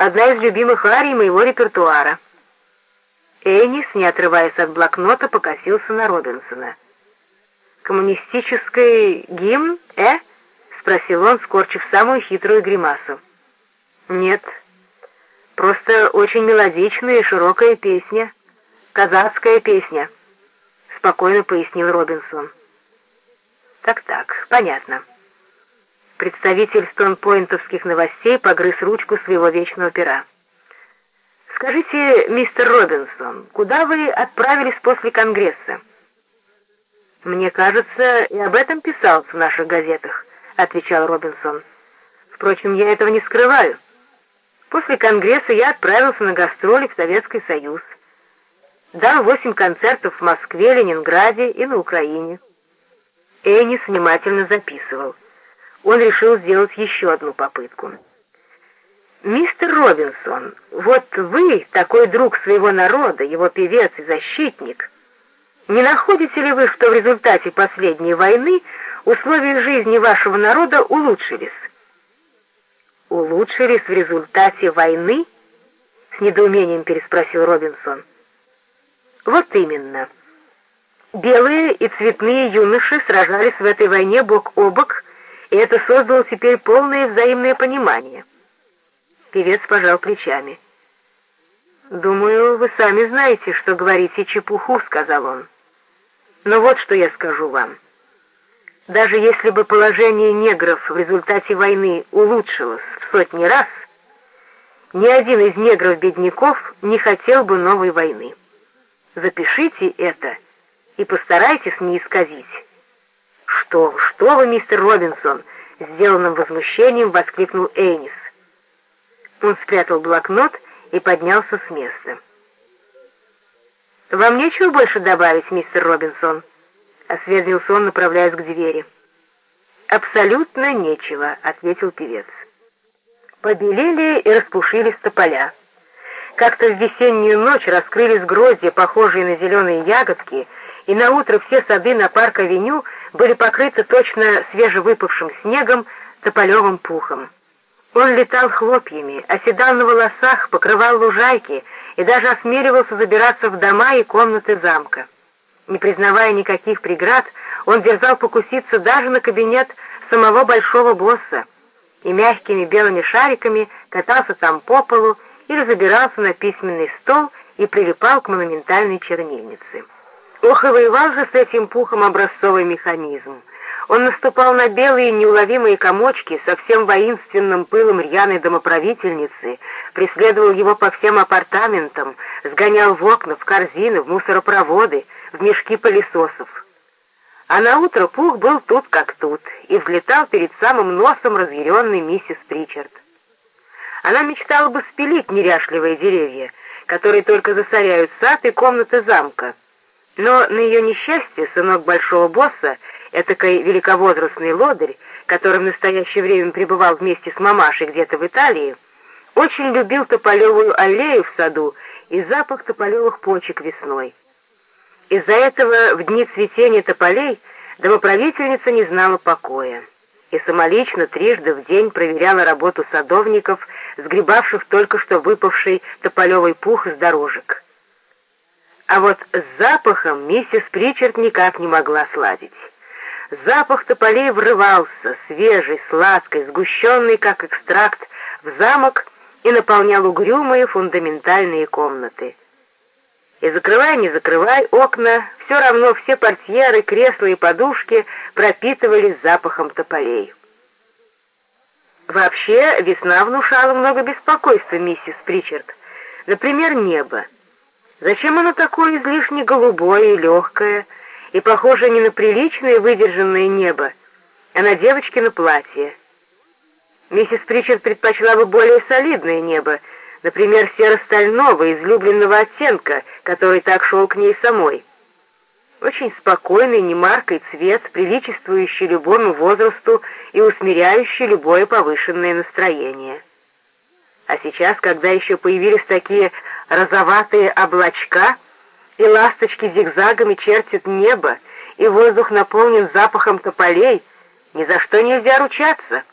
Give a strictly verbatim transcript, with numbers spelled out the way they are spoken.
одна из любимых арий моего репертуара». Энис, не отрываясь от блокнота, покосился на Робинсона. «Коммунистический гимн, э?» — спросил он, скорчив самую хитрую гримасу. «Нет, просто очень мелодичная и широкая песня. Казацкая песня», — спокойно пояснил Робинсон. «Так-так, понятно». Представитель стонпойнтовских новостей погрыз ручку своего вечного пера. «Скажите, мистер Робинсон, куда вы отправились после Конгресса?» «Мне кажется, и об этом писалось в наших газетах», — отвечал Робинсон. «Впрочем, я этого не скрываю. После Конгресса я отправился на гастроли в Советский Союз. Дал восемь концертов в Москве, Ленинграде и на Украине». Энис внимательно записывал. Он решил сделать еще одну попытку. «Мистер Робинсон, вот вы, такой друг своего народа, его певец и защитник, не находите ли вы, что в результате последней войны условия жизни вашего народа улучшились?» «Улучшились в результате войны?» — с недоумением переспросил Робинсон. «Вот именно. Белые и цветные юноши сражались в этой войне бок о бок, и это создало теперь полное взаимное понимание». Певец пожал плечами. «Думаю, вы сами знаете, что говорите чепуху», — сказал он. «Но вот что я скажу вам. Даже если бы положение негров в результате войны улучшилось в сотни раз, ни один из негров-бедняков не хотел бы новой войны. Запишите это и постарайтесь не исказить». «Что, что вы, мистер Робинсон?» — сделанным возмущением воскликнул Энис. Он спрятал блокнот и поднялся с места. «Вам нечего больше добавить, мистер Робинсон?» — осведомился он, направляясь к двери. «Абсолютно нечего», — ответил певец. Побелели и распушились тополя. Как-то в весеннюю ночь раскрылись гроздья, похожие на зеленые ягодки, и наутро все сады на парк-авеню были покрыты точно свежевыпавшим снегом тополевым пухом. Он летал хлопьями, оседал на волосах, покрывал лужайки и даже осмеливался забираться в дома и комнаты замка. Не признавая никаких преград, он дерзал покуситься даже на кабинет самого большого босса и мягкими белыми шариками катался там по полу или забирался на письменный стол и прилипал к монументальной чернильнице. Ох, и воевал же с этим пухом образцовый механизм. Он наступал на белые неуловимые комочки со всем воинственным пылом рьяной домоправительницы, преследовал его по всем апартаментам, сгонял в окна, в корзины, в мусоропроводы, в мешки пылесосов. А наутро пух был тут как тут и взлетал перед самым носом разъяренной миссис Причард. Она мечтала бы спилить неряшливые деревья, которые только засоряют сад и комнаты замка. Но на ее несчастье сынок большого босса, этакой великовозрастный лодырь, который в настоящее время пребывал вместе с мамашей где-то в Италии, очень любил тополевую аллею в саду и запах тополевых почек весной. Из-за этого в дни цветения тополей домоправительница не знала покоя и самолично трижды в день проверяла работу садовников, сгребавших только что выпавший тополевый пух с дорожек. А вот с запахом миссис Причард никак не могла сладить. Запах тополей врывался, свежий, сладкий, сгущенный, как экстракт, в замок и наполнял угрюмые фундаментальные комнаты. И закрывай, не закрывай окна, все равно все портьеры, кресла и подушки пропитывались запахом тополей. Вообще, весна внушала много беспокойства миссис Причард. Например, небо. Зачем оно такое излишне голубое и легкое, и похоже не на приличное выдержанное небо, а на девочкино платье? Миссис Причард предпочла бы более солидное небо, например, серо-стального, излюбленного оттенка, который так шел к ней самой. Очень спокойный, немаркий цвет, приличествующий любому возрасту и усмиряющий любое повышенное настроение. А сейчас, когда еще появились такие розоватые облачка, и ласточки зигзагами чертят небо, и воздух наполнен запахом тополей, ни за что нельзя ручаться.